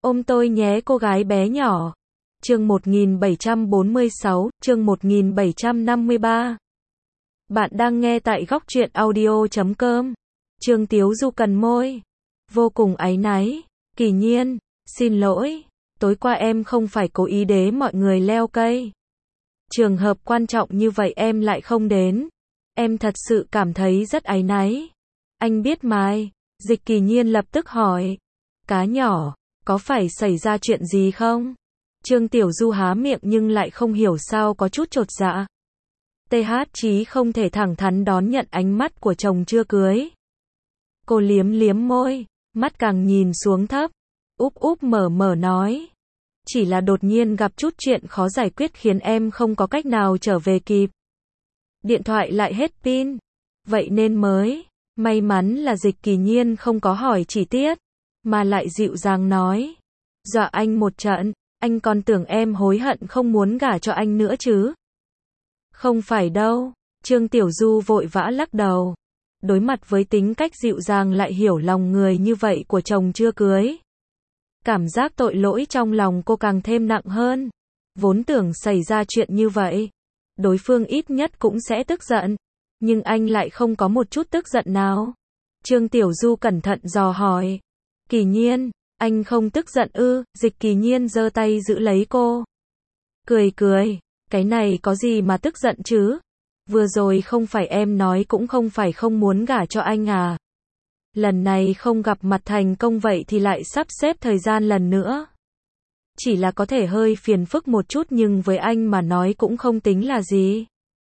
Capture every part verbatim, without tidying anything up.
Ôm tôi nhé cô gái bé nhỏ. Chương một nghìn bảy trăm bốn mươi sáu, chương một nghìn bảy trăm năm mươi ba. Bạn đang nghe tại góc truyện audio chấm com. Trương Tiếu Du cần môi. Vô cùng áy náy. Kỳ Nhiên, xin lỗi. Tối qua em không phải cố ý đế mọi người leo cây. Trường hợp quan trọng như vậy em lại không đến. Em thật sự cảm thấy rất áy náy. Anh biết mai. Dịch Kỳ Nhiên lập tức hỏi. Cá nhỏ, có phải xảy ra chuyện gì không? Trương Tiểu Du há miệng nhưng lại không hiểu sao có chút chột dạ. tê hát Chí không thể thẳng thắn đón nhận ánh mắt của chồng chưa cưới. Cô liếm liếm môi, mắt càng nhìn xuống thấp, úp úp mở mở nói. Chỉ là đột nhiên gặp chút chuyện khó giải quyết khiến em không có cách nào trở về kịp. Điện thoại lại hết pin, vậy nên mới. May mắn là Dịch Kỳ Nhiên không có hỏi chi tiết, mà lại dịu dàng nói. Dọa anh một trận, anh còn tưởng em hối hận không muốn gả cho anh nữa chứ. Không phải đâu, Trương Tiểu Du vội vã lắc đầu. Đối mặt với tính cách dịu dàng lại hiểu lòng người như vậy của chồng chưa cưới. Cảm giác tội lỗi trong lòng cô càng thêm nặng hơn. Vốn tưởng xảy ra chuyện như vậy, đối phương ít nhất cũng sẽ tức giận. Nhưng anh lại không có một chút tức giận nào. Trương Tiểu Du cẩn thận dò hỏi. Kỳ Nhiên, anh không tức giận ư? Dịch Kỳ Nhiên giơ tay giữ lấy cô. Cười cười, cái này có gì mà tức giận chứ? Vừa rồi không phải em nói cũng không phải không muốn gả cho anh à? Lần này không gặp mặt thành công vậy thì lại sắp xếp thời gian lần nữa. Chỉ là có thể hơi phiền phức một chút nhưng với anh mà nói cũng không tính là gì.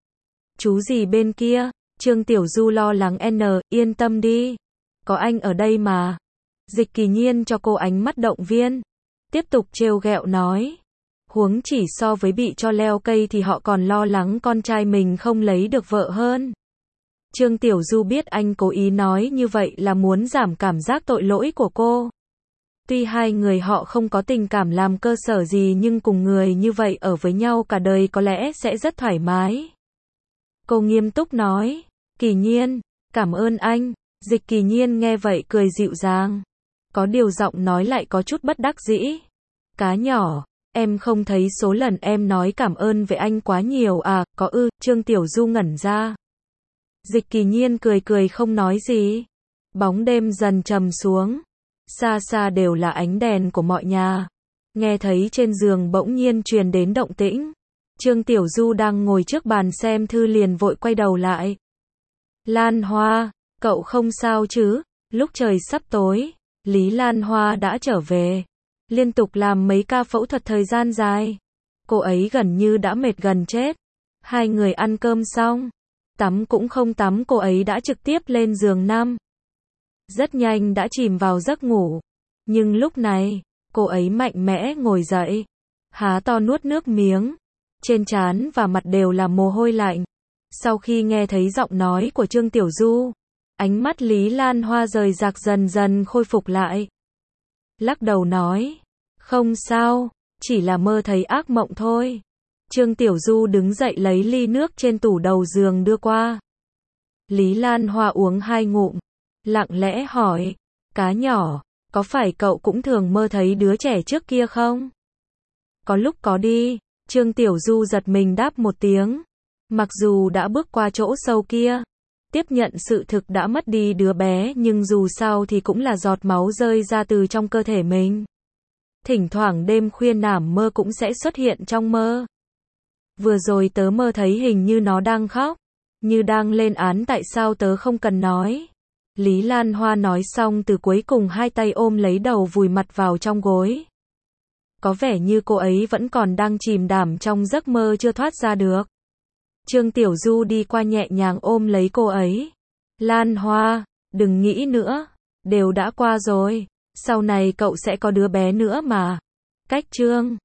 Chú gì bên kia? Trương Tiểu Du lo lắng n, yên tâm đi. Có anh ở đây mà. Dịch Kỳ Nhiên cho cô ánh mắt động viên. Tiếp tục trêu ghẹo nói. Huống chỉ so với bị cho leo cây thì họ còn lo lắng con trai mình không lấy được vợ hơn. Trương Tiểu Du biết anh cố ý nói như vậy là muốn giảm cảm giác tội lỗi của cô. Tuy hai người họ không có tình cảm làm cơ sở gì nhưng cùng người như vậy ở với nhau cả đời có lẽ sẽ rất thoải mái. Cô nghiêm túc nói. Kỳ Nhiên, cảm ơn anh. Dịch Kỳ Nhiên nghe vậy cười dịu dàng. Có điều giọng nói lại có chút bất đắc dĩ. Cá nhỏ, em không thấy số lần em nói cảm ơn với anh quá nhiều à? Có ư? Trương Tiểu Du ngẩn ra. Dịch Kỳ Nhiên cười cười không nói gì. Bóng đêm dần trầm xuống. Xa xa đều là ánh đèn của mọi nhà. Nghe thấy trên giường bỗng nhiên truyền đến động tĩnh. Trương Tiểu Du đang ngồi trước bàn xem thư liền vội quay đầu lại. Lan Hoa, cậu không sao chứ? Lúc trời sắp tối, Lý Lan Hoa đã trở về. Liên tục làm mấy ca phẫu thuật thời gian dài. Cô ấy gần như đã mệt gần chết. Hai người ăn cơm xong. Tắm cũng không tắm cô ấy đã trực tiếp lên giường nằm. Rất nhanh đã chìm vào giấc ngủ. Nhưng lúc này, cô ấy mạnh mẽ ngồi dậy. Há to nuốt nước miếng. Trên trán và mặt đều là mồ hôi lạnh. Sau khi nghe thấy giọng nói của Trương Tiểu Du, ánh mắt Lý Lan Hoa rời rạc dần dần khôi phục lại. Lắc đầu nói, không sao, chỉ là mơ thấy ác mộng thôi. Trương Tiểu Du đứng dậy lấy ly nước trên tủ đầu giường đưa qua. Lý Lan Hoa uống hai ngụm, lặng lẽ hỏi, cá nhỏ, có phải cậu cũng thường mơ thấy đứa trẻ trước kia không? Có lúc có đi. Trương Tiểu Du giật mình đáp một tiếng. Mặc dù đã bước qua chỗ sâu kia, tiếp nhận sự thực đã mất đi đứa bé nhưng dù sao thì cũng là giọt máu rơi ra từ trong cơ thể mình. Thỉnh thoảng đêm khuya nằm mơ cũng sẽ xuất hiện trong mơ. Vừa rồi tớ mơ thấy hình như nó đang khóc, như đang lên án tại sao tớ không cần nói. Lý Lan Hoa nói xong từ cuối cùng hai tay ôm lấy đầu vùi mặt vào trong gối. Có vẻ như cô ấy vẫn còn đang chìm đắm trong giấc mơ chưa thoát ra được. Trương Tiểu Du đi qua nhẹ nhàng ôm lấy cô ấy. Lan Hoa, đừng nghĩ nữa, đều đã qua rồi, sau này cậu sẽ có đứa bé nữa mà. Cách Trương